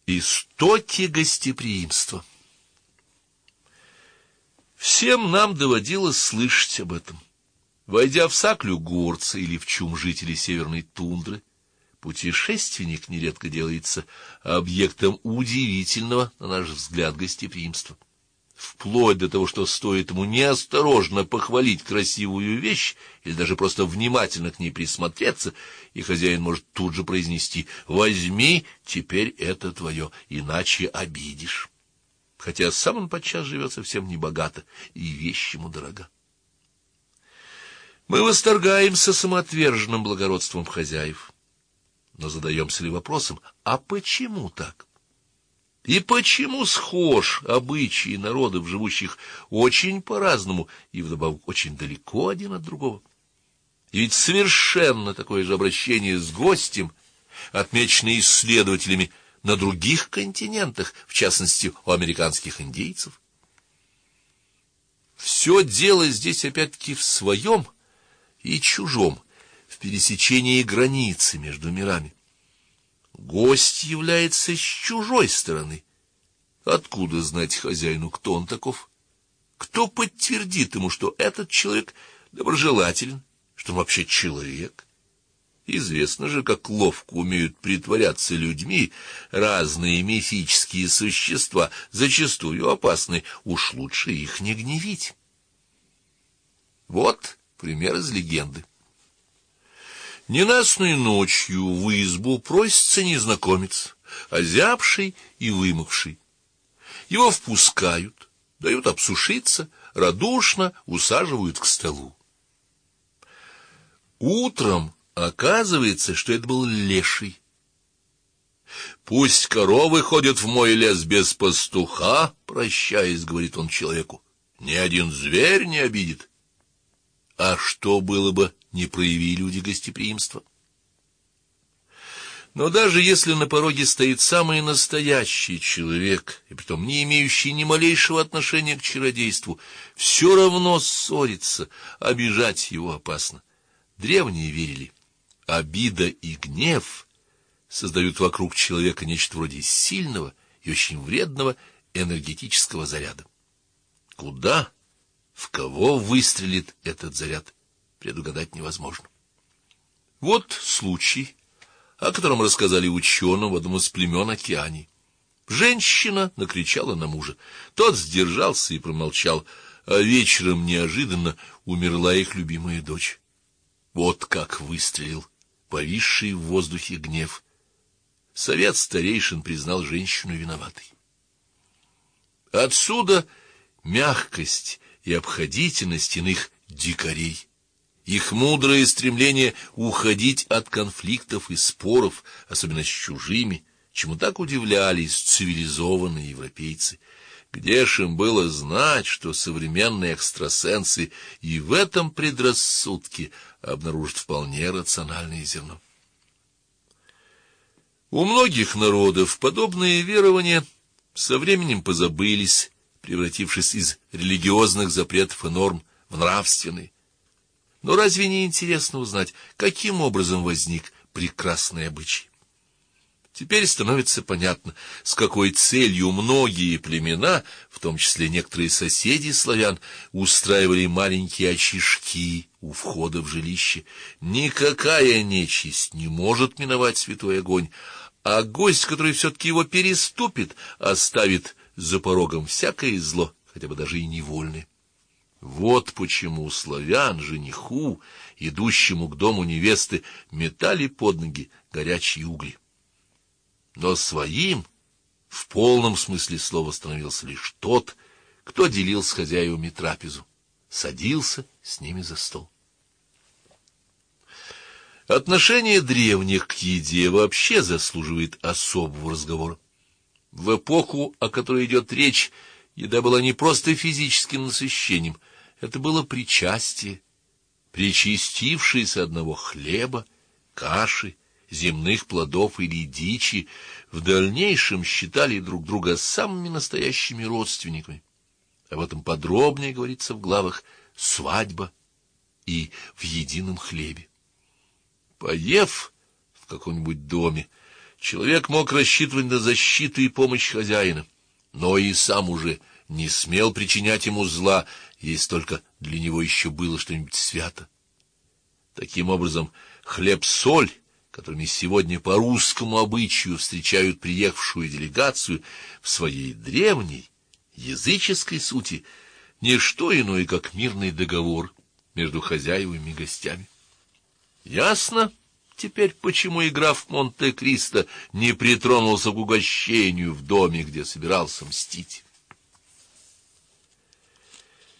Истоки гостеприимства. Всем нам доводилось слышать об этом. Войдя в Саклю горца или в чум жителей северной тундры, путешественник нередко делается объектом удивительного, на наш взгляд, гостеприимства. Вплоть до того, что стоит ему неосторожно похвалить красивую вещь или даже просто внимательно к ней присмотреться, и хозяин может тут же произнести: «Возьми, теперь это твое, иначе обидишь». Хотя сам он подчас живет совсем небогато, и вещь ему дорога. Мы восторгаемся самоотверженным благородством хозяев, но задаемся ли вопросом: а почему так? И почему схож обычаи народов, живущих очень по-разному и вдобавок очень далеко один от другого? И ведь совершенно такое же обращение с гостем отмечено исследователями на других континентах, в частности, у американских индейцев. Все дело здесь опять-таки в своем и чужом, в пересечении границы между мирами. Гость является с чужой стороны. Откуда знать хозяину, кто он таков? Кто подтвердит ему, что этот человек доброжелателен, что он вообще человек? Известно же, как ловко умеют притворяться людьми разные мифические существа, зачастую опасны, уж лучше их не гневить. Вот пример из легенды. Ненастной ночью в избу просится незнакомец, озябший и вымокший. Его впускают, дают обсушиться, радушно усаживают к столу. Утром оказывается, что это был леший. «Пусть коровы ходят в мой лес без пастуха, прощаясь, — говорит он человеку, — ни один зверь не обидит». А что было бы, не прояви люди гостеприимства? Но даже если на пороге стоит самый настоящий человек, и притом не имеющий ни малейшего отношения к чародейству, все равно ссориться, обижать его опасно. Древние верили: обида и гнев создают вокруг человека нечто вроде сильного и очень вредного энергетического заряда. Куда, в кого выстрелит этот заряд, предугадать невозможно. Вот случай, о котором рассказали ученым в одном из племен Океании. Женщина накричала на мужа. Тот сдержался и промолчал, а вечером неожиданно умерла их любимая дочь. Вот как выстрелил повисший в воздухе гнев. Совет старейшин признал женщину виноватой. Отсюда мягкость и обходительность иных дикарей, их мудрое стремление уходить от конфликтов и споров, особенно с чужими, чему так удивлялись цивилизованные европейцы. Где ж им было знать, что современные экстрасенсы и в этом предрассудке обнаружат вполне рациональное зерно? У многих народов подобные верования со временем позабылись, превратившись из религиозных запретов и норм в нравственные. Но разве не интересно узнать, каким образом возник прекрасный обычай? Теперь становится понятно, с какой целью многие племена, в том числе некоторые соседи славян, устраивали маленькие очишки у входа в жилище. Никакая нечисть не может миновать святой огонь, а гость, который все-таки его переступит, оставит за порогом всякое зло, хотя бы даже и невольное. Вот почему у славян жениху, идущему к дому невесты, метали под ноги горячие угли. Но своим в полном смысле слова становился лишь тот, кто делил с хозяевами трапезу, садился с ними за стол. Отношение древних к еде вообще заслуживает особого разговора. В эпоху, о которой идет речь, еда была не просто физическим насыщением, это было причастие, причастившиеся одного хлеба, каши, земных плодов или дичи, в дальнейшем считали друг друга самыми настоящими родственниками. Об этом подробнее говорится в главах «Свадьба» и «В едином хлебе». Поев в каком-нибудь доме, Человек мог рассчитывать на защиту и помощь хозяина, но и сам уже не смел причинять ему зла, если только для него еще было что-нибудь свято. Таким образом, хлеб-соль, которыми сегодня по русскому обычаю встречают приехавшую делегацию, в своей древней языческой сути не что иное, как мирный договор между хозяевами и гостями. Ясно теперь, почему и граф Монте-Кристо не притронулся к угощению в доме, где собирался мстить.